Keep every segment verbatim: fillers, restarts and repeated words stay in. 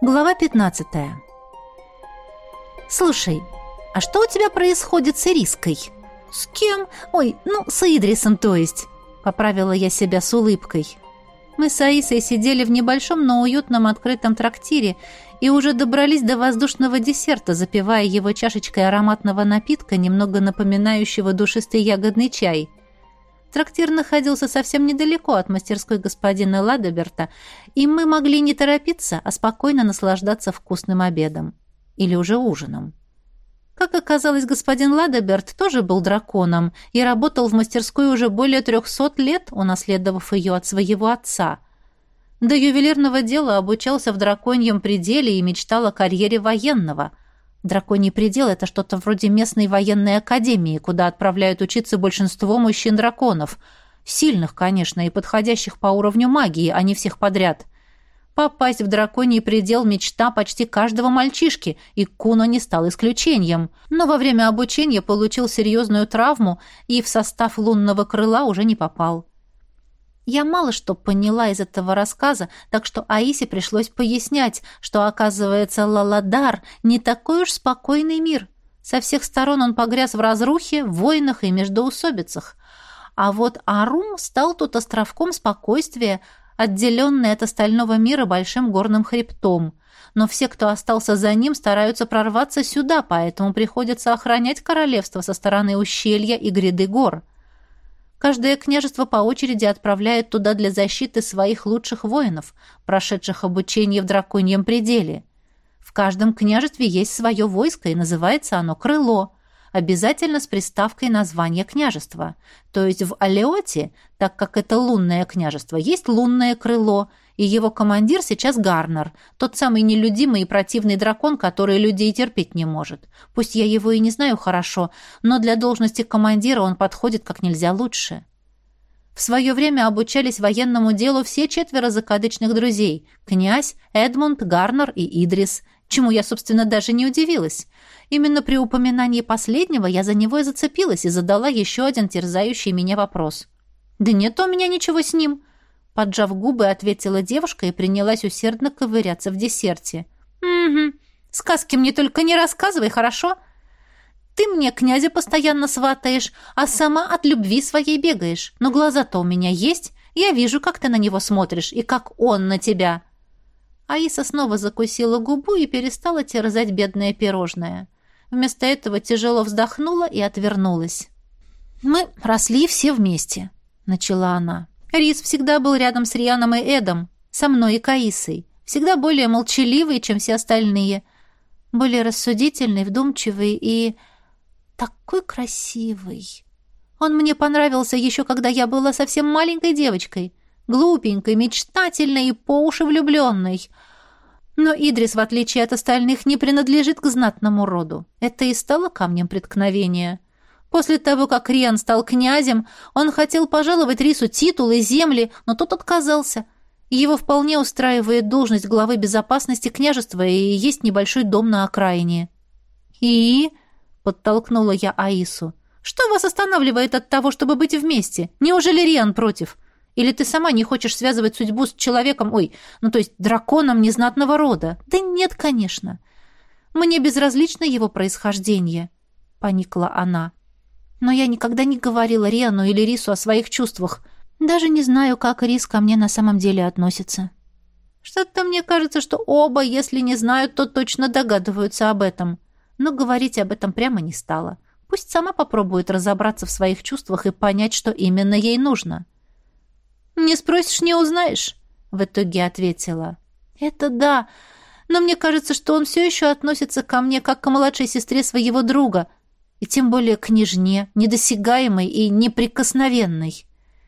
Глава пятнадцатая. «Слушай, а что у тебя происходит с Ириской?» «С кем? Ой, ну, с Идрисом, то есть», — поправила я себя с улыбкой. Мы с Аисой сидели в небольшом, но уютном открытом трактире и уже добрались до воздушного десерта, запивая его чашечкой ароматного напитка, немного напоминающего душистый ягодный чай. Трактир находился совсем недалеко от мастерской господина Ладоберта, и мы могли не торопиться, а спокойно наслаждаться вкусным обедом. Или уже ужином. Как оказалось, господин Ладоберт тоже был драконом и работал в мастерской уже более трехсот лет, унаследовав ее от своего отца. До ювелирного дела обучался в драконьем пределе и мечтал о карьере военного. Драконий предел — это что-то вроде местной военной академии, куда отправляют учиться большинство мужчин-драконов. Сильных, конечно, и подходящих по уровню магии, а не всех подряд. Попасть в драконий предел — мечта почти каждого мальчишки, и Куно не стал исключением. Но во время обучения получил серьезную травму и в состав лунного крыла уже не попал. Я мало что поняла из этого рассказа, так что Аисе пришлось пояснять, что, оказывается, Лаладар не такой уж спокойный мир. Со всех сторон он погряз в разрухе, войнах и междоусобицах. А вот Арум стал тут островком спокойствия, отделенный от остального мира большим горным хребтом. Но все, кто остался за ним, стараются прорваться сюда, поэтому приходится охранять королевство со стороны ущелья и гряды гор. Каждое княжество по очереди отправляет туда для защиты своих лучших воинов, прошедших обучение в драконьем пределе. В каждом княжестве есть свое войско, и называется оно «Крыло», обязательно с приставкой названия княжества. То есть в Алеоте, так как это лунное княжество, есть лунное крыло, и его командир сейчас Гарнер, тот самый нелюдимый и противный дракон, который людей терпеть не может. Пусть я его и не знаю хорошо, но для должности командира он подходит как нельзя лучше. В свое время обучались военному делу все четверо закадычных друзей – князь, Эдмунд, Гарнер и Идрис, чему я, собственно, даже не удивилась. Именно при упоминании последнего я за него и зацепилась и задала еще один терзающий меня вопрос. «Да нет у меня ничего с ним», — поджав губы, ответила девушка и принялась усердно ковыряться в десерте. «Угу. Сказки мне только не рассказывай, хорошо? Ты мне князя постоянно сватаешь, а сама от любви своей бегаешь. Но глаза-то у меня есть. Я вижу, как ты на него смотришь и как он на тебя». Аиса снова закусила губу и перестала терзать бедное пирожное. Вместо этого тяжело вздохнула и отвернулась. «Мы росли все вместе», — начала она. «Рис всегда был рядом с Рианом и Эдом, со мной и Каисой, всегда более молчаливый, чем все остальные, более рассудительный, вдумчивый и такой красивый. Он мне понравился еще когда я была совсем маленькой девочкой, глупенькой, мечтательной и по уши влюбленной. Но Идрис, в отличие от остальных, не принадлежит к знатному роду. Это и стало камнем преткновения. После того, как Риан стал князем, он хотел пожаловать Рису титул и земли, но тот отказался. Его вполне устраивает должность главы безопасности княжества и есть небольшой дом на окраине. «И?» — подтолкнула я Аису. «Что вас останавливает от того, чтобы быть вместе? Неужели Риан против? Или ты сама не хочешь связывать судьбу с человеком, ой, ну то есть драконом незнатного рода?» «Да нет, конечно. Мне безразлично его происхождение», — поникла она. «Но я никогда не говорила Риану или Рису о своих чувствах. Даже не знаю, как Рис ко мне на самом деле относится». «Что-то мне кажется, что оба, если не знают, то точно догадываются об этом. Но говорить об этом прямо не стала. Пусть сама попробует разобраться в своих чувствах и понять, что именно ей нужно». «Не спросишь, не узнаешь», — в итоге ответила. «Это да, но мне кажется, что он все еще относится ко мне как к младшей сестре своего друга, и тем более к княжне, недосягаемой и неприкосновенной.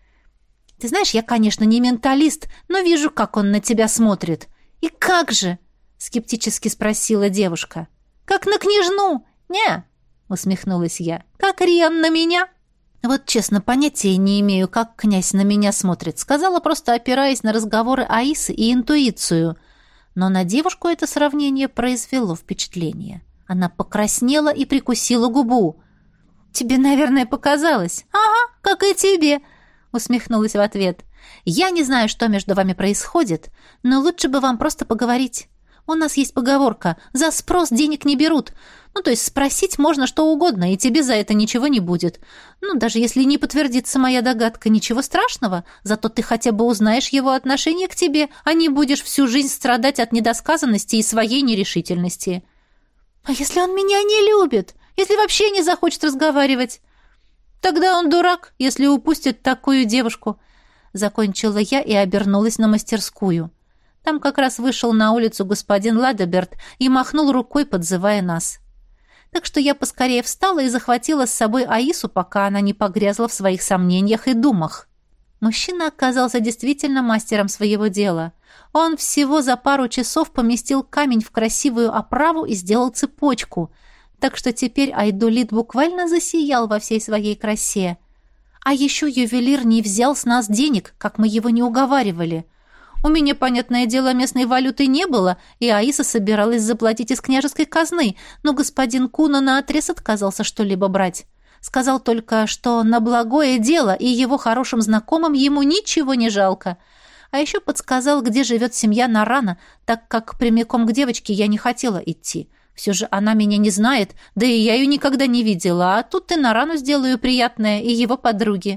Ты знаешь, я, конечно, не менталист, но вижу, как он на тебя смотрит». «И как же?» — скептически спросила девушка. «Как на княжну?» «Не», — усмехнулась я. «Как Риан на меня?» «Вот честно, понятия не имею, как князь на меня смотрит», — сказала, просто опираясь на разговоры Аисы и интуицию. Но на девушку это сравнение произвело впечатление. Она покраснела и прикусила губу. «Тебе, наверное, показалось». «Ага, как и тебе», — усмехнулась в ответ. «Я не знаю, что между вами происходит, но лучше бы вам просто поговорить. У нас есть поговорка: за спрос денег не берут. Ну, то есть спросить можно что угодно, и тебе за это ничего не будет. Ну, даже если не подтвердится моя догадка, ничего страшного. Зато ты хотя бы узнаешь его отношение к тебе, а не будешь всю жизнь страдать от недосказанности и своей нерешительности. А если он меня не любит? Если вообще не захочет разговаривать? Тогда он дурак, если упустит такую девушку. Закончила я и обернулась на мастерскую. Там как раз вышел на улицу господин Ладеберт и махнул рукой, подзывая нас. Так что я поскорее встала и захватила с собой Аису, пока она не погрязла в своих сомнениях и думах. Мужчина оказался действительно мастером своего дела. Он всего за пару часов поместил камень в красивую оправу и сделал цепочку, так что теперь Айдолит буквально засиял во всей своей красе. А еще ювелир не взял с нас денег, как мы его не уговаривали. У меня, понятное дело, местной валюты не было, и Аиса собиралась заплатить из княжеской казны, но господин Куна наотрез отказался что-либо брать. Сказал только, что на благое дело и его хорошим знакомым ему ничего не жалко. А еще подсказал, где живет семья Нарана, так как прямиком к девочке я не хотела идти. Все же она меня не знает, да и я ее никогда не видела, а тут и Нарану сделаю приятное, и его подруге.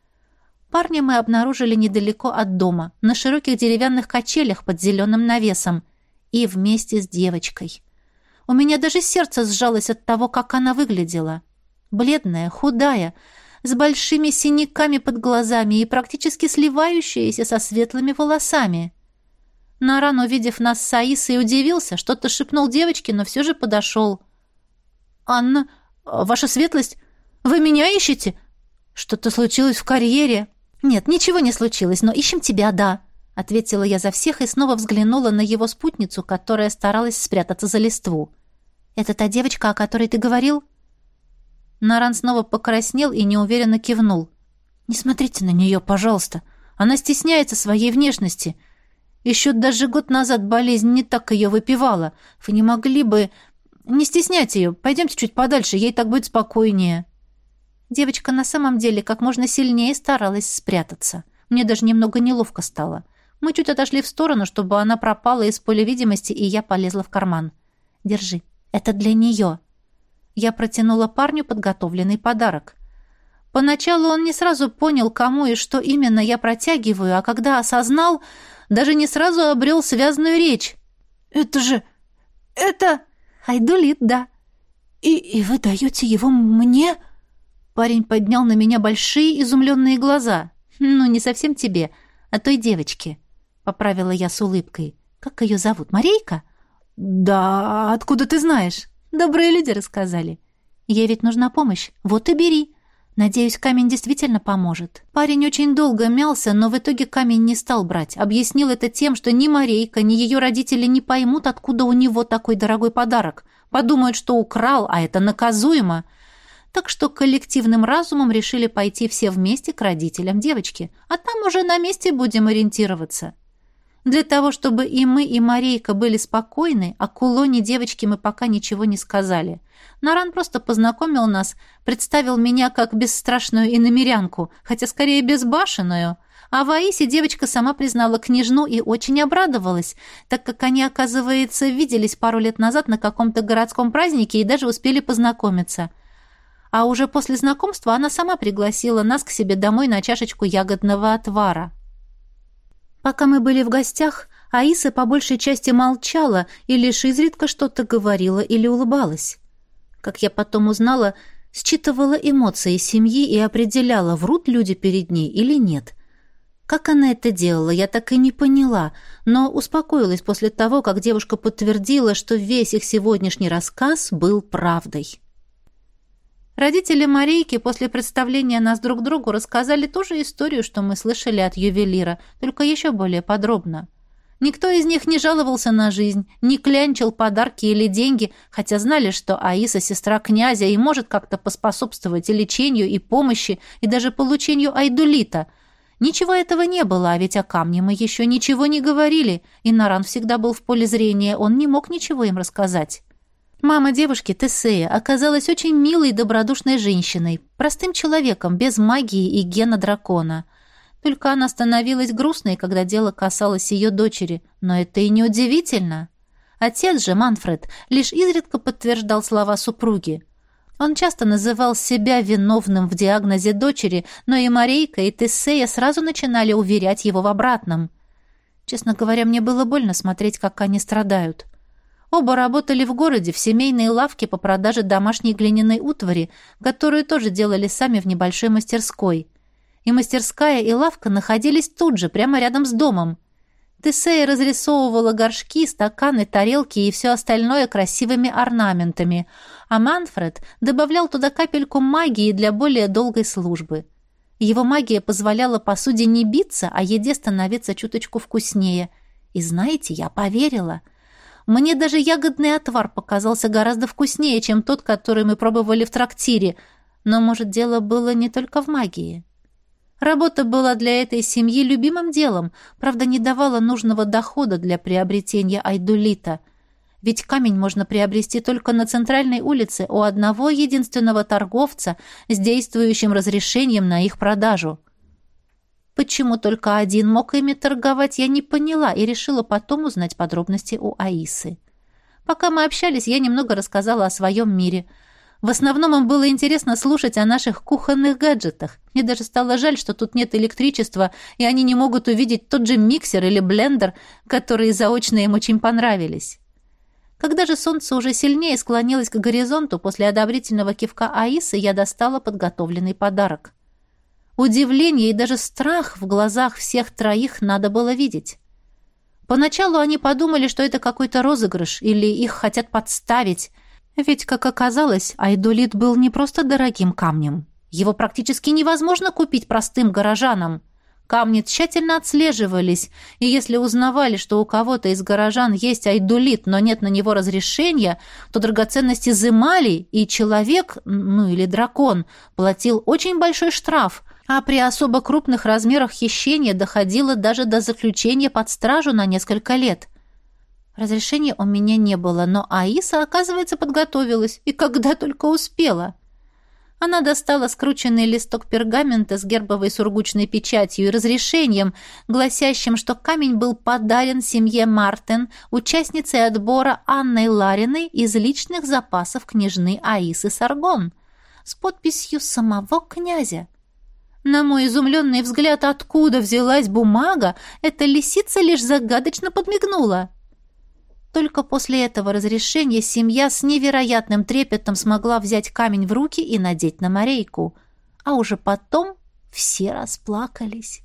Парня мы обнаружили недалеко от дома, на широких деревянных качелях под зеленым навесом. И вместе с девочкой. У меня даже сердце сжалось от того, как она выглядела. Бледная, худая, с большими синяками под глазами и практически сливающаяся со светлыми волосами. Наран, увидев нас с Аисой, удивился, что-то шепнул девочке, но все же подошел. «Анна, ваша светлость, вы меня ищете? Что-то случилось в карьере?» «Нет, ничего не случилось, но ищем тебя, да», — ответила я за всех и снова взглянула на его спутницу, которая старалась спрятаться за листву. «Это та девочка, о которой ты говорил?» Наран снова покраснел и неуверенно кивнул. «Не смотрите на нее, пожалуйста. Она стесняется своей внешности. Еще даже год назад болезнь не так ее выпивала. Вы не могли бы... Не стеснять ее. Пойдемте чуть подальше, ей так будет спокойнее». Девочка на самом деле как можно сильнее старалась спрятаться. Мне даже немного неловко стало. Мы чуть отошли в сторону, чтобы она пропала из поля видимости, и я полезла в карман. «Держи, это для нее». Я протянула парню подготовленный подарок. Поначалу он не сразу понял, кому и что именно я протягиваю, а когда осознал, даже не сразу обрел связную речь. «Это же... это...» «Айдолит, да». «И, и вы даете его мне?» Парень поднял на меня большие изумленные глаза. «Ну, не совсем тебе, а той девочке», — поправила я с улыбкой. «Как ее зовут? Марейка?» «Да, откуда ты знаешь?» «Добрые люди рассказали. Ей ведь нужна помощь. Вот и бери. Надеюсь, камень действительно поможет». Парень очень долго мялся, но в итоге камень не стал брать. Объяснил это тем, что ни Марейка, ни ее родители не поймут, откуда у него такой дорогой подарок. Подумают, что украл, а это наказуемо. Так что коллективным разумом решили пойти все вместе к родителям девочки, а там уже на месте будем ориентироваться. Для того, чтобы и мы, и Марейка были спокойны, о кулоне девочки мы пока ничего не сказали. Наран просто познакомил нас, представил меня как бесстрашную иномерянку, хотя скорее безбашенную. А в Аисе девочка сама признала княжну и очень обрадовалась, так как они, оказывается, виделись пару лет назад на каком-то городском празднике и даже успели познакомиться. А уже после знакомства она сама пригласила нас к себе домой на чашечку ягодного отвара. Пока мы были в гостях, Аиса по большей части молчала и лишь изредка что-то говорила или улыбалась. Как я потом узнала, считывала эмоции семьи и определяла, врут люди перед ней или нет. Как она это делала, я так и не поняла, но успокоилась после того, как девушка подтвердила, что весь их сегодняшний рассказ был правдой. Родители Марейки после представления нас друг другу рассказали ту же историю, что мы слышали от ювелира, только еще более подробно. Никто из них не жаловался на жизнь, не клянчил подарки или деньги, хотя знали, что Аиса — сестра князя и может как-то поспособствовать и лечению, и помощи, и даже получению айдолита. Ничего этого не было, а ведь о камне мы еще ничего не говорили, и Наран всегда был в поле зрения, он не мог ничего им рассказать. Мама девушки, Тесея, оказалась очень милой и добродушной женщиной, простым человеком, без магии и гена дракона. Только она становилась грустной, когда дело касалось ее дочери, но это и не удивительно. Отец же, Манфред, лишь изредка подтверждал слова супруги. Он часто называл себя виновным в диагнозе дочери, но и Марейка, и Тесея сразу начинали уверять его в обратном. Честно говоря, мне было больно смотреть, как они страдают. Оба работали в городе, в семейной лавке по продаже домашней глиняной утвари, которую тоже делали сами в небольшой мастерской. И мастерская, и лавка находились тут же, прямо рядом с домом. Тесея разрисовывала горшки, стаканы, тарелки и все остальное красивыми орнаментами, а Манфред добавлял туда капельку магии для более долгой службы. Его магия позволяла посуде не биться, а еде становиться чуточку вкуснее. И знаете, я поверила. Мне даже ягодный отвар показался гораздо вкуснее, чем тот, который мы пробовали в трактире. Но, может, дело было не только в магии. Работа была для этой семьи любимым делом, правда, не давала нужного дохода для приобретения айдолита. Ведь камень можно приобрести только на центральной улице у одного единственного торговца с действующим разрешением на их продажу. Почему только один мог ими торговать, я не поняла и решила потом узнать подробности у Аисы. Пока мы общались, я немного рассказала о своем мире. В основном им было интересно слушать о наших кухонных гаджетах. Мне даже стало жаль, что тут нет электричества, и они не могут увидеть тот же миксер или блендер, которые заочно им очень понравились. Когда же солнце уже сильнее склонилось к горизонту, после одобрительного кивка Аисы я достала подготовленный подарок. Удивление и даже страх в глазах всех троих надо было видеть. Поначалу они подумали, что это какой-то розыгрыш или их хотят подставить, ведь, как оказалось, айдолит был не просто дорогим камнем. Его практически невозможно купить простым горожанам. Камни тщательно отслеживались, и если узнавали, что у кого-то из горожан есть айдолит, но нет на него разрешения, то драгоценности изымали, и человек, ну или дракон, платил очень большой штраф, а при особо крупных размерах хищения доходило даже до заключения под стражу на несколько лет. Разрешения у меня не было, но Аиса, оказывается, подготовилась, и когда только успела. Она достала скрученный листок пергамента с гербовой сургучной печатью и разрешением, гласящим, что камень был подарен семье Мартен, участницей отбора Анной Лариной из личных запасов княжны Аисы Саргон, с подписью самого князя. На мой изумленный взгляд, откуда взялась бумага, эта лисица лишь загадочно подмигнула. Только после этого разрешения семья с невероятным трепетом смогла взять камень в руки и надеть на Марейку. А уже потом все расплакались.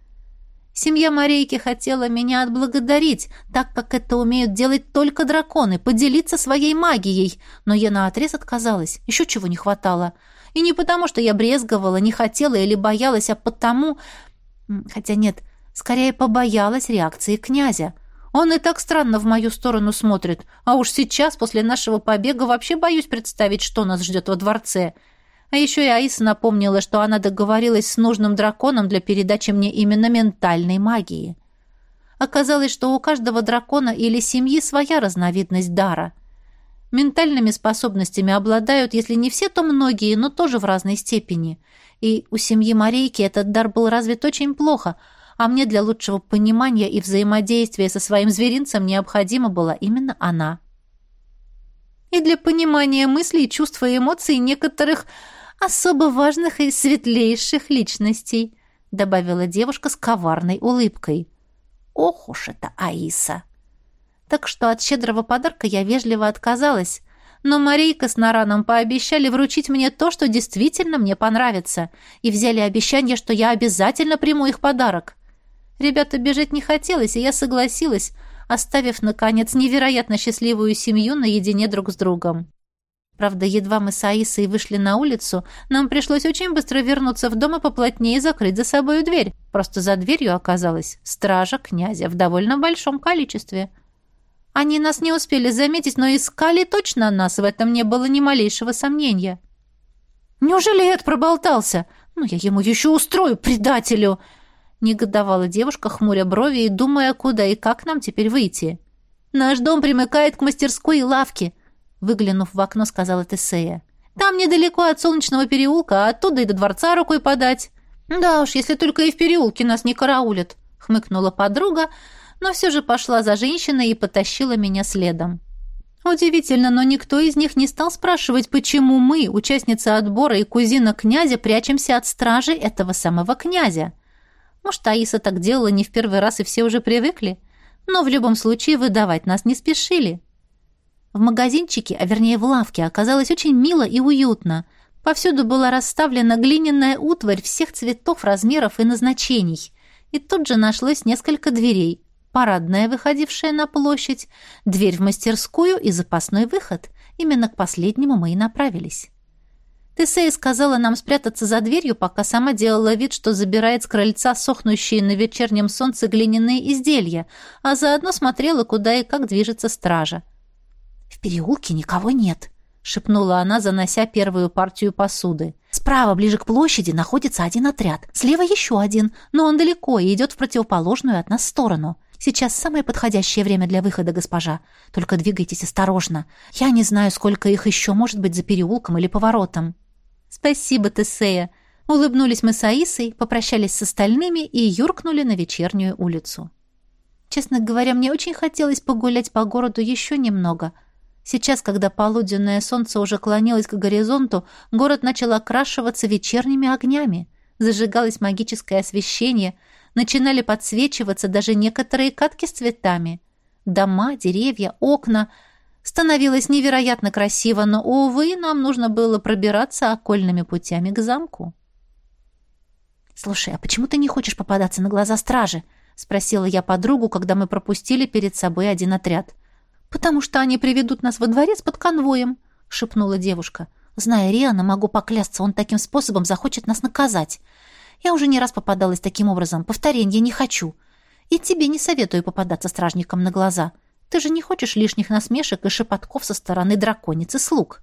Семья Марейки хотела меня отблагодарить, так как это умеют делать только драконы, поделиться своей магией, но я наотрез отказалась, еще чего не хватало. И не потому, что я брезговала, не хотела или боялась, а потому... Хотя нет, скорее побоялась реакции князя. Он и так странно в мою сторону смотрит, а уж сейчас, после нашего побега, вообще боюсь представить, что нас ждет во дворце. А еще и Аиса напомнила, что она договорилась с нужным драконом для передачи мне именно ментальной магии. Оказалось, что у каждого дракона или семьи своя разновидность дара. Ментальными способностями обладают, если не все, то многие, но тоже в разной степени. И у семьи Марейки этот дар был развит очень плохо, а мне для лучшего понимания и взаимодействия со своим зверинцем необходима была именно она. И для понимания мыслей, чувств и эмоций некоторых особо важных и светлейших личностей, добавила девушка с коварной улыбкой. Ох уж это Аиса! Так что от щедрого подарка я вежливо отказалась, но Марейка с Нараном пообещали вручить мне то, что действительно мне понравится, и взяли обещание, что я обязательно приму их подарок. Ребята бежать не хотелось, и я согласилась, оставив, наконец, невероятно счастливую семью наедине друг с другом. Правда, едва мы с Аисой вышли на улицу, нам пришлось очень быстро вернуться в дом и поплотнее закрыть за собою дверь. Просто за дверью оказалась стража князя в довольно большом количестве. Они нас не успели заметить, но искали точно нас, в этом не было ни малейшего сомнения. «Неужели Эд проболтался? Ну, я ему еще устрою, предателю!» Негодовала девушка, хмуря брови и думая, куда и как нам теперь выйти. «Наш дом примыкает к мастерской и лавке», — выглянув в окно, сказала Тесея. «Там недалеко от Солнечного переулка, а оттуда и до дворца рукой подать». «Да уж, если только и в переулке нас не караулят», — хмыкнула подруга, но все же пошла за женщиной и потащила меня следом. Удивительно, но никто из них не стал спрашивать, почему мы, участницы отбора и кузина князя, прячемся от стражи этого самого князя. Может, Аиса так делала не в первый раз, и все уже привыкли? Но в любом случае выдавать нас не спешили. В магазинчике, а вернее в лавке, оказалось очень мило и уютно. Повсюду была расставлена глиняная утварь всех цветов, размеров и назначений. И тут же нашлось несколько дверей. Парадная, выходившая на площадь, дверь в мастерскую и запасной выход. Именно к последнему мы и направились. Тесея сказала нам спрятаться за дверью, пока сама делала вид, что забирает с крыльца сохнущие на вечернем солнце глиняные изделия, а заодно смотрела, куда и как движется стража. «В переулке никого нет», — шепнула она, занося первую партию посуды. «Справа, ближе к площади, находится один отряд. Слева еще один, но он далеко и идет в противоположную от нас сторону. Сейчас самое подходящее время для выхода, госпожа. Только двигайтесь осторожно. Я не знаю, сколько их еще может быть за переулком или поворотом». «Спасибо, Тесея». Улыбнулись мы с Аисой, попрощались с остальными и юркнули на вечернюю улицу. Честно говоря, мне очень хотелось погулять по городу еще немного. Сейчас, когда полуденное солнце уже клонилось к горизонту, город начал окрашиваться вечерними огнями. Зажигалось магическое освещение, начинали подсвечиваться даже некоторые катки с цветами. Дома, деревья, окна. Становилось невероятно красиво, но, увы, нам нужно было пробираться окольными путями к замку. «Слушай, а почему ты не хочешь попадаться на глаза стражи?» — спросила я подругу, когда мы пропустили перед собой один отряд. «Потому что они приведут нас во дворец под конвоем», — шепнула девушка. «Зная Риана, могу поклясться, он таким способом захочет нас наказать. Я уже не раз попадалась таким образом, повторения не хочу. И тебе не советую попадаться стражникам на глаза. Ты же не хочешь лишних насмешек и шепотков со стороны драконицы слуг».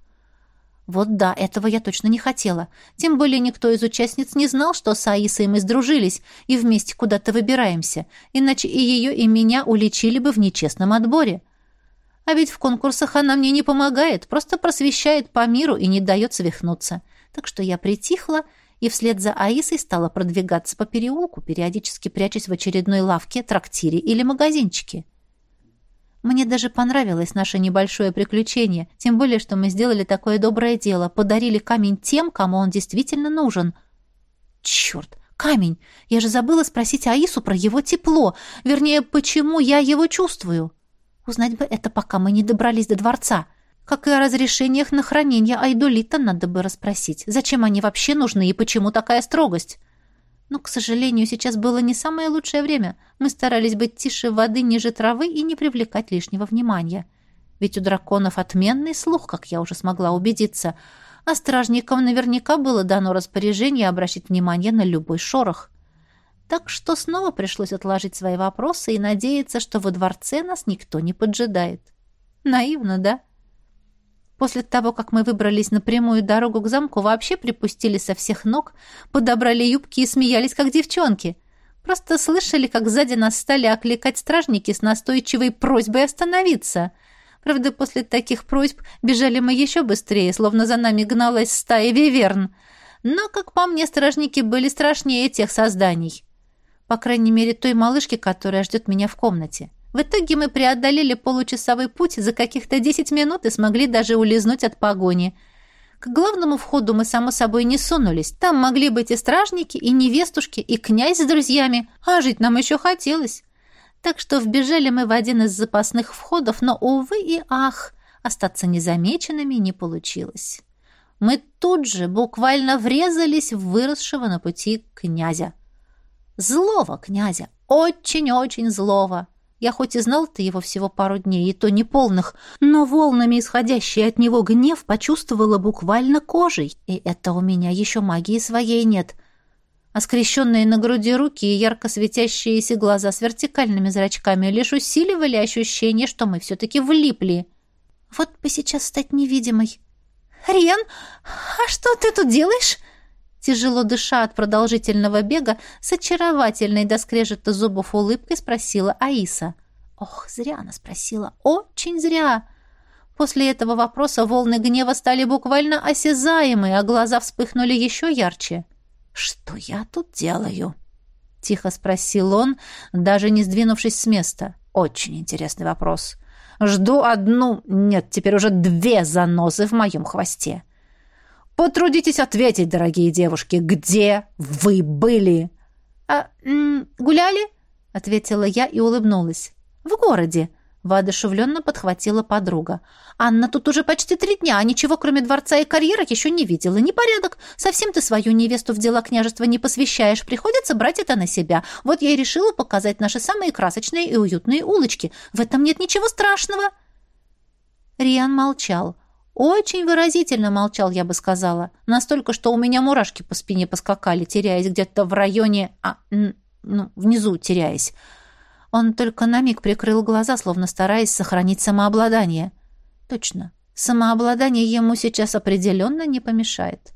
Вот да, этого я точно не хотела. Тем более никто из участниц не знал, что с Аисой мы сдружились и вместе куда-то выбираемся, иначе и ее, и меня уличили бы в нечестном отборе. А ведь в конкурсах она мне не помогает, просто просвещает по миру и не дает свихнуться. Так что я притихла и вслед за Аисой стала продвигаться по переулку, периодически прячась в очередной лавке, трактире или магазинчике. Мне даже понравилось наше небольшое приключение, тем более, что мы сделали такое доброе дело, подарили камень тем, кому он действительно нужен. Черт, камень! Я же забыла спросить Аису про его тепло, вернее, почему я его чувствую. Узнать бы это, пока мы не добрались до дворца. Как и о разрешениях на хранение айдолита надо бы расспросить. Зачем они вообще нужны и почему такая строгость? Но, к сожалению, сейчас было не самое лучшее время. Мы старались быть тише воды, ниже травы и не привлекать лишнего внимания. Ведь у драконов отменный слух, как я уже смогла убедиться, а стражникам наверняка было дано распоряжение обращать внимание на любой шорох. Так что снова пришлось отложить свои вопросы и надеяться, что во дворце нас никто не поджидает. Наивно, да? После того, как мы выбрались на прямую дорогу к замку, вообще припустили со всех ног, подобрали юбки и смеялись, как девчонки. Просто слышали, как сзади нас стали окликать стражники с настойчивой просьбой остановиться. Правда, после таких просьб бежали мы еще быстрее, словно за нами гналась стая виверн. Но, как по мне, стражники были страшнее тех созданий. По крайней мере, той малышки, которая ждет меня в комнате. В итоге мы преодолели получасовой путь за каких-то десять минут и смогли даже улизнуть от погони. К главному входу мы, само собой, не сунулись. Там могли быть и стражники, и невестушки, и князь с друзьями, а жить нам еще хотелось. Так что вбежали мы в один из запасных входов, но, увы и ах, остаться незамеченными не получилось. Мы тут же буквально врезались в выросшего на пути князя. Злого князя, очень-очень злого. Я хоть и знал-то его всего пару дней, и то неполных, но волнами исходящий от него гнев почувствовала буквально кожей. И это у меня еще магии своей нет. А скрещенные на груди руки и ярко светящиеся глаза с вертикальными зрачками лишь усиливали ощущение, что мы все-таки влипли. Вот бы сейчас стать невидимой. «Риан, а что ты тут делаешь?» Тяжело дыша от продолжительного бега, с очаровательной до скрежета зубов улыбкой спросила Аиса. Ох, зря она спросила, очень зря. После этого вопроса волны гнева стали буквально осязаемы, а глаза вспыхнули еще ярче. «Что я тут делаю?» — тихо спросил он, даже не сдвинувшись с места. «Очень интересный вопрос. Жду одну, нет, теперь уже две занозы в моем хвосте. Потрудитесь ответить, дорогие девушки, где вы были?» «А, м, гуляли?» — ответила я и улыбнулась. «В городе», — воодушевленно подхватила подруга. «Анна тут уже почти три дня, а ничего, кроме дворца и карьерок, еще не видела. Непорядок. Совсем ты свою невесту в дела княжества не посвящаешь. Приходится брать это на себя. Вот я и решила показать наши самые красочные и уютные улочки. В этом нет ничего страшного». Риан молчал. Очень выразительно молчал, я бы сказала. Настолько, что у меня мурашки по спине поскакали, теряясь где-то в районе... А, ну, внизу теряясь. Он только на миг прикрыл глаза, словно стараясь сохранить самообладание. Точно, самообладание ему сейчас определенно не помешает.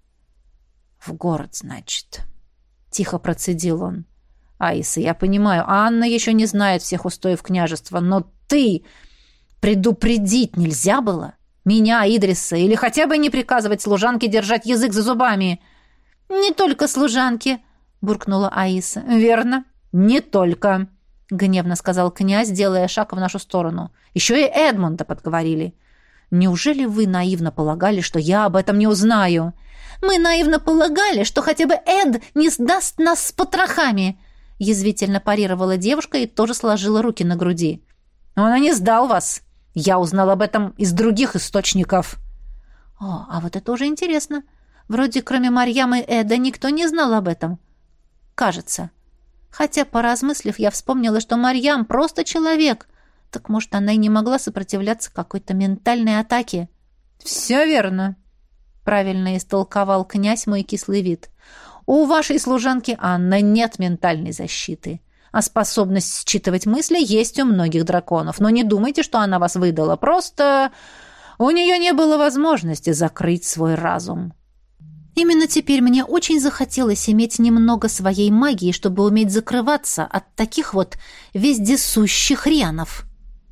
«В город, значит», — тихо процедил он. «Аиса, я понимаю, Анна еще не знает всех устоев княжества, но ты... предупредить нельзя было? Меня, Идриса, или хотя бы не приказывать служанке держать язык за зубами?» «Не только служанке», — буркнула Аиса. «Верно, не только», — гневно сказал князь, делая шаг в нашу сторону. «Еще и Эдмунда подговорили. Неужели вы наивно полагали, что я об этом не узнаю?» «Мы наивно полагали, что хотя бы Эд не сдаст нас с потрохами», — язвительно парировала девушка и тоже сложила руки на груди. «Он и не сдал вас. Я узнал об этом из других источников». «О, а вот это уже интересно. Вроде кроме Марьямы и Эда никто не знал об этом. Кажется. Хотя, поразмыслив, я вспомнила, что Марьям просто человек. Так, может, она и не могла сопротивляться какой-то ментальной атаке?» «Все верно», — правильно истолковал князь мой кислый вид. «У вашей служанки Анны нет ментальной защиты, а способность считывать мысли есть у многих драконов. Но не думайте, что она вас выдала. Просто у нее не было возможности закрыть свой разум». Именно теперь мне очень захотелось иметь немного своей магии, чтобы уметь закрываться от таких вот вездесущих рианов.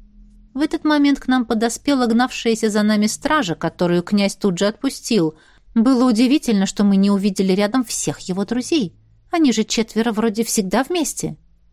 В этот момент к нам подоспела гнавшаяся за нами стража, которую князь тут же отпустил. Было удивительно, что мы не увидели рядом всех его друзей. Они же четверо вроде всегда вместе.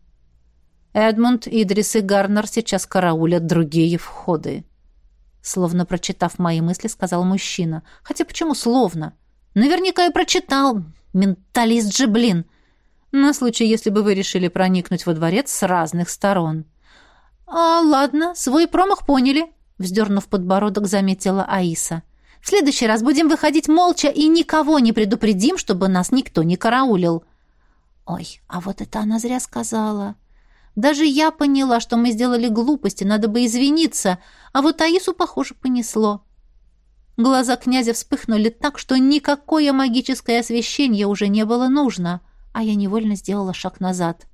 «Эдмунд, Идрис и Гарнер сейчас караулят другие входы», словно прочитав мои мысли, сказал мужчина. «Хотя почему словно? Наверняка и прочитал. Менталист же, блин. На случай, если бы вы решили проникнуть во дворец с разных сторон». «А, ладно, свой промах поняли», — вздернув подбородок, заметила Аиса. «В следующий раз будем выходить молча и никого не предупредим, чтобы нас никто не караулил». Ой, а вот это она зря сказала. Даже я поняла, что мы сделали глупости, надо бы извиниться, а вот Аису, похоже, понесло. Глаза князя вспыхнули так, что никакое магическое освещение уже не было нужно, а я невольно сделала шаг назад.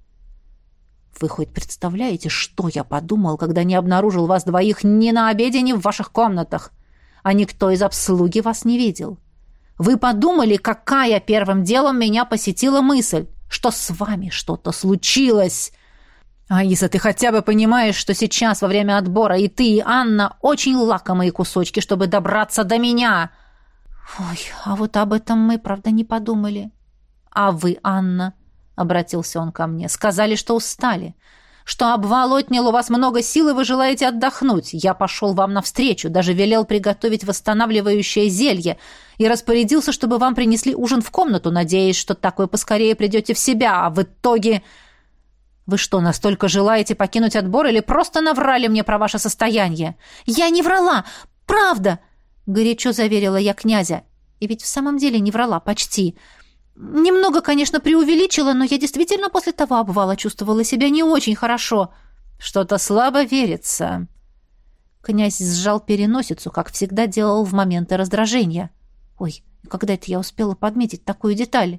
«Вы хоть представляете, что я подумал, когда не обнаружил вас двоих ни на обеде, ни в ваших комнатах? А никто из обслуги вас не видел. Вы подумали, какая первым делом меня посетила мысль, что с вами что-то случилось? Аиса, ты хотя бы понимаешь, что сейчас, во время отбора, и ты, и Анна очень лакомые кусочки, чтобы добраться до меня?» «Ой, а вот об этом мы, правда, не подумали». «А вы, Анна?» — обратился он ко мне. «Сказали, что устали, что обвал отнял у вас много сил, и вы желаете отдохнуть. Я пошел вам навстречу, даже велел приготовить восстанавливающее зелье и распорядился, чтобы вам принесли ужин в комнату, надеясь, что так вы поскорее придете в себя, а в итоге... Вы что, настолько желаете покинуть отбор или просто наврали мне про ваше состояние?» «Я не врала! Правда!» — горячо заверила я князя. И ведь в самом деле не врала, почти. Немного, конечно, преувеличила, но я действительно после того обвала чувствовала себя не очень хорошо. «Что-то слабо верится». Князь сжал переносицу, как всегда делал в моменты раздражения. Ой, когда это я успела подметить такую деталь?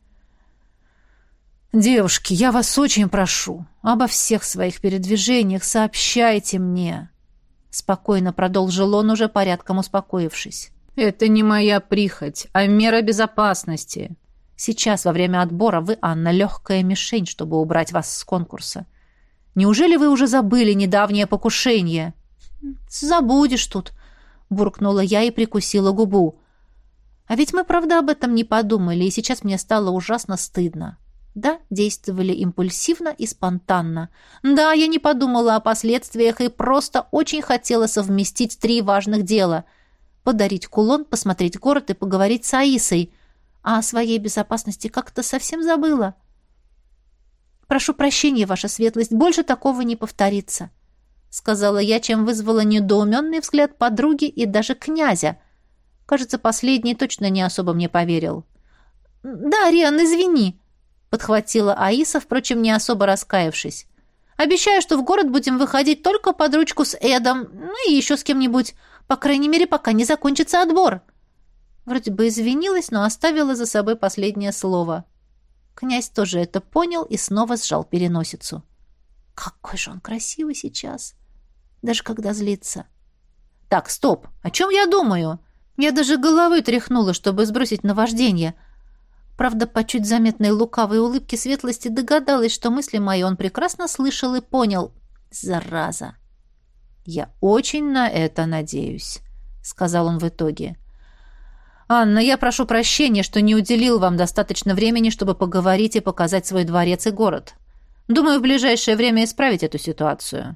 «Девушки, я вас очень прошу, обо всех своих передвижениях сообщайте мне», — спокойно продолжил он, уже порядком успокоившись. «Это не моя прихоть, а мера безопасности. Сейчас, во время отбора, вы, Анна, легкая мишень, чтобы убрать вас с конкурса. Неужели вы уже забыли недавнее покушение?» «Забудешь тут», — буркнула я и прикусила губу. «А ведь мы, правда, об этом не подумали, и сейчас мне стало ужасно стыдно. Да, действовали импульсивно и спонтанно. Да, я не подумала о последствиях и просто очень хотела совместить три важных дела. Подарить кулон, посмотреть город и поговорить с Аисой. А о своей безопасности как-то совсем забыла. «Прошу прощения, ваша светлость, больше такого не повторится», — сказала я, чем вызвала недоуменный взгляд подруги и даже князя. Кажется, последний точно не особо мне поверил. «Да, Риан, извини», — подхватила Аиса, впрочем, не особо раскаявшись. «Обещаю, что в город будем выходить только под ручку с Эдом, ну и еще с кем-нибудь, по крайней мере, пока не закончится отбор». Вроде бы извинилась, но оставила за собой последнее слово. Князь тоже это понял и снова сжал переносицу. Какой же он красивый сейчас, даже когда злится. «Так, стоп, о чем я думаю?» Я даже головой тряхнула, чтобы сбросить наваждение. Правда, по чуть заметной лукавой улыбке светлости догадалась, что мысли мои он прекрасно слышал и понял. Зараза! «Я очень на это надеюсь», — сказал он в итоге. «Анна, я прошу прощения, что не уделил вам достаточно времени, чтобы поговорить и показать свой дворец и город. Думаю, в ближайшее время исправить эту ситуацию.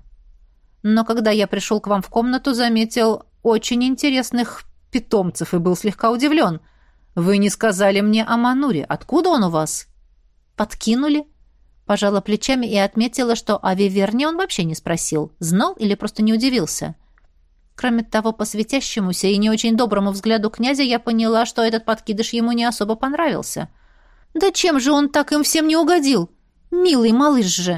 Но когда я пришел к вам в комнату, заметил очень интересных питомцев и был слегка удивлен. Вы не сказали мне о Мануре. Откуда он у вас?» «Подкинули». Пожала плечами и отметила, что о Виверне он вообще не спросил. Знал или просто не удивился. Кроме того, по светящемуся и не очень доброму взгляду князя я поняла, что этот подкидыш ему не особо понравился. «Да чем же он так им всем не угодил? Милый малыш же!»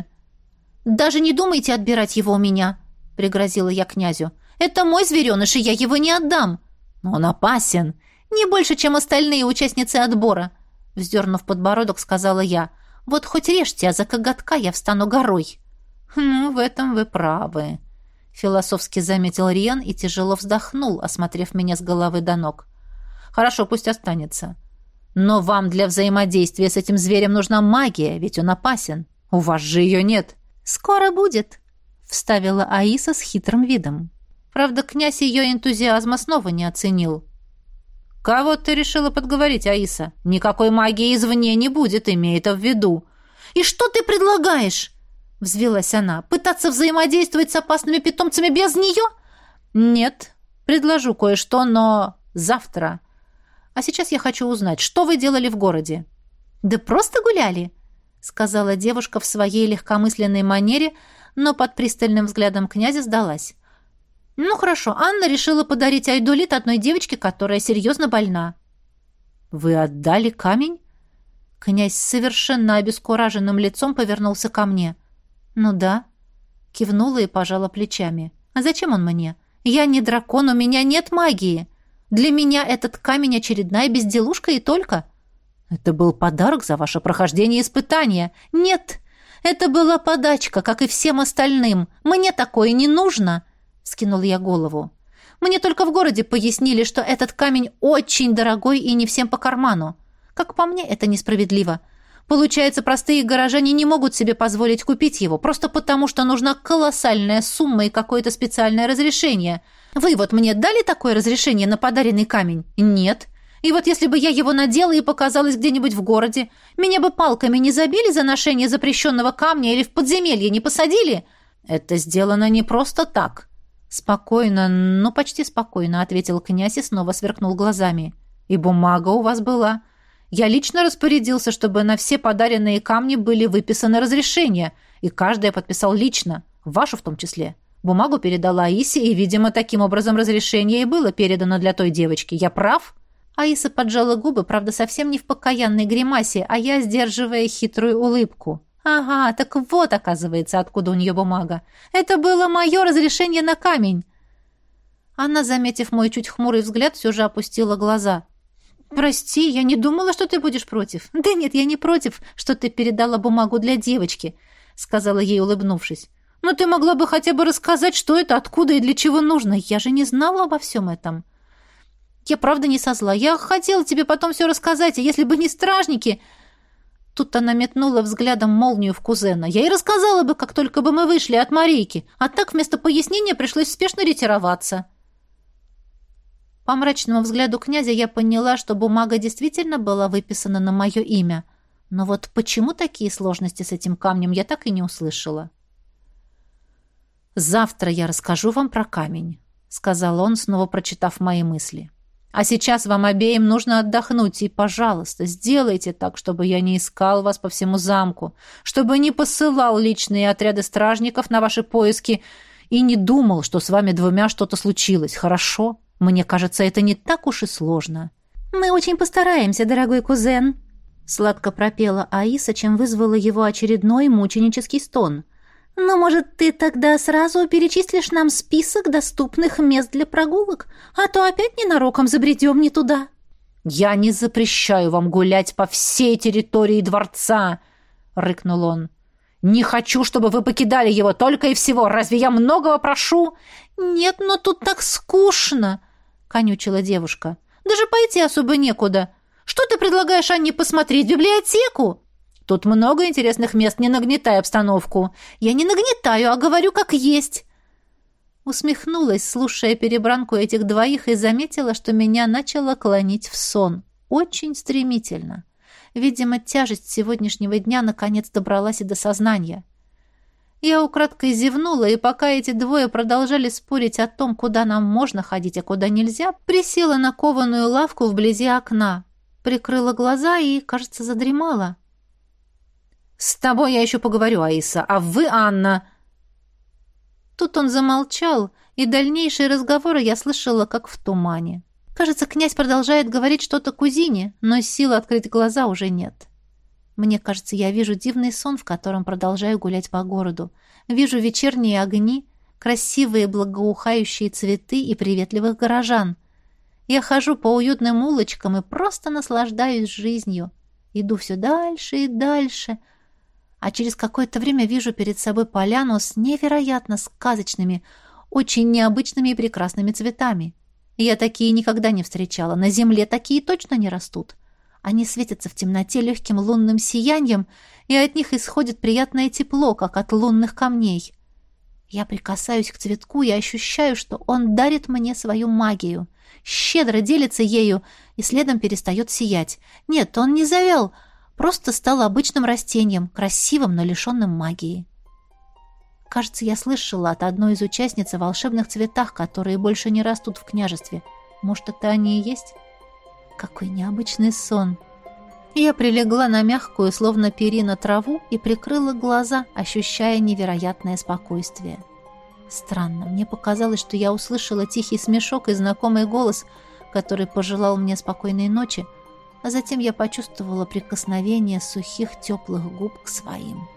«Даже не думайте отбирать его у меня», — пригрозила я князю. «Это мой звереныш, и я его не отдам». «Но он опасен. Не больше, чем остальные участницы отбора», — вздернув подбородок, сказала я. «Вот хоть режьте, а за коготка я встану горой». «Ну, в этом вы правы», — философски заметил Риан и тяжело вздохнул, осмотрев меня с головы до ног. «Хорошо, пусть останется. Но вам для взаимодействия с этим зверем нужна магия, ведь он опасен. У вас же ее нет». «Скоро будет», — вставила Аиса с хитрым видом. Правда, князь ее энтузиазма снова не оценил. «Кого ты решила подговорить, Аиса? Никакой магии извне не будет, имей это в виду». «И что ты предлагаешь?» — взвилась она. «Пытаться взаимодействовать с опасными питомцами без нее?» «Нет, предложу кое-что, но завтра. А сейчас я хочу узнать, что вы делали в городе?» «Да просто гуляли», — сказала девушка в своей легкомысленной манере, но под пристальным взглядом князя сдалась. «Ну хорошо, Анна решила подарить айдолит одной девочке, которая серьезно больна». «Вы отдали камень?» Князь с совершенно обескураженным лицом повернулся ко мне. «Ну да», — кивнула и пожала плечами. «А зачем он мне? Я не дракон, у меня нет магии. Для меня этот камень очередная безделушка и только». «Это был подарок за ваше прохождение испытания». «Нет, это была подачка, как и всем остальным. Мне такое не нужно», — скинул я голову. «Мне только в городе пояснили, что этот камень очень дорогой и не всем по карману. Как по мне, это несправедливо. Получается, простые горожане не могут себе позволить купить его, просто потому, что нужна колоссальная сумма и какое-то специальное разрешение. Вы вот мне дали такое разрешение на подаренный камень? Нет. И вот если бы я его надела и показалась где-нибудь в городе, меня бы палками не забили за ношение запрещенного камня или в подземелье не посадили? Это сделано не просто так». «Спокойно, ну почти спокойно», — ответил князь и снова сверкнул глазами. «И бумага у вас была. Я лично распорядился, чтобы на все подаренные камни были выписаны разрешения, и каждый подписал лично, вашу в том числе. Бумагу передала Аисе, и, видимо, таким образом разрешение и было передано для той девочки. Я прав?» Аиса поджала губы, правда, совсем не в покаянной гримасе, а я, сдерживая хитрую улыбку. «Ага, так вот, оказывается, откуда у нее бумага. Это было мое разрешение на камень». Она, заметив мой чуть хмурый взгляд, все же опустила глаза. «Прости, я не думала, что ты будешь против». «Да нет, я не против, что ты передала бумагу для девочки», — сказала ей, улыбнувшись. «Но ты могла бы хотя бы рассказать, что это, откуда и для чего нужно. Я же не знала обо всем этом». «Я правда не со зла. Я хотела тебе потом все рассказать, а если бы не стражники...» Тут она метнула взглядом молнию в кузена. «Я и рассказала бы, как только бы мы вышли от Марийки, а так вместо пояснения пришлось спешно ретироваться». По мрачному взгляду князя я поняла, что бумага действительно была выписана на мое имя. Но вот почему такие сложности с этим камнем, я так и не услышала. «Завтра я расскажу вам про камень», — сказал он, снова прочитав мои мысли. «А сейчас вам обеим нужно отдохнуть, и, пожалуйста, сделайте так, чтобы я не искал вас по всему замку, чтобы не посылал личные отряды стражников на ваши поиски и не думал, что с вами двумя что-то случилось, хорошо? Мне кажется, это не так уж и сложно». «Мы очень постараемся, дорогой кузен», — сладко пропела Аиса, чем вызвала его очередной мученический стон. «Но, может, ты тогда сразу перечислишь нам список доступных мест для прогулок, а то опять ненароком забредем не туда». «Я не запрещаю вам гулять по всей территории дворца», — рыкнул он. «Не хочу, чтобы вы покидали его только и всего. Разве я многого прошу?» «Нет, но тут так скучно», — конючила девушка. «Даже пойти особо некуда. Что ты предлагаешь Анне посмотреть? Библиотеку?» «Тут много интересных мест, не нагнетай обстановку». «Я не нагнетаю, а говорю как есть». Усмехнулась, слушая перебранку этих двоих, и заметила, что меня начало клонить в сон. Очень стремительно. Видимо, тяжесть сегодняшнего дня наконец добралась и до сознания. Я украдкой зевнула, и пока эти двое продолжали спорить о том, куда нам можно ходить, а куда нельзя, присела на кованую лавку вблизи окна, прикрыла глаза и, кажется, задремала. «С тобой я еще поговорю, Аиса, а вы, Анна...» Тут он замолчал, и дальнейшие разговоры я слышала, как в тумане. Кажется, князь продолжает говорить что-то кузине, но сил открыть глаза уже нет. Мне кажется, я вижу дивный сон, в котором продолжаю гулять по городу. Вижу вечерние огни, красивые благоухающие цветы и приветливых горожан. Я хожу по уютным улочкам и просто наслаждаюсь жизнью. Иду все дальше и дальше, а через какое-то время вижу перед собой поляну с невероятно сказочными, очень необычными и прекрасными цветами. Я такие никогда не встречала, на земле такие точно не растут. Они светятся в темноте легким лунным сиянием, и от них исходит приятное тепло, как от лунных камней. Я прикасаюсь к цветку и ощущаю, что он дарит мне свою магию, щедро делится ею и следом перестает сиять. Нет, он не завял, просто стал обычным растением, красивым, но лишенным магии. Кажется, я слышала от одной из участниц о волшебных цветах, которые больше не растут в княжестве. Может, это они и есть? Какой необычный сон. Я прилегла на мягкую, словно перина, траву и прикрыла глаза, ощущая невероятное спокойствие. Странно, мне показалось, что я услышала тихий смешок и знакомый голос, который пожелал мне спокойной ночи, а затем я почувствовала прикосновение сухих теплых губ к своим.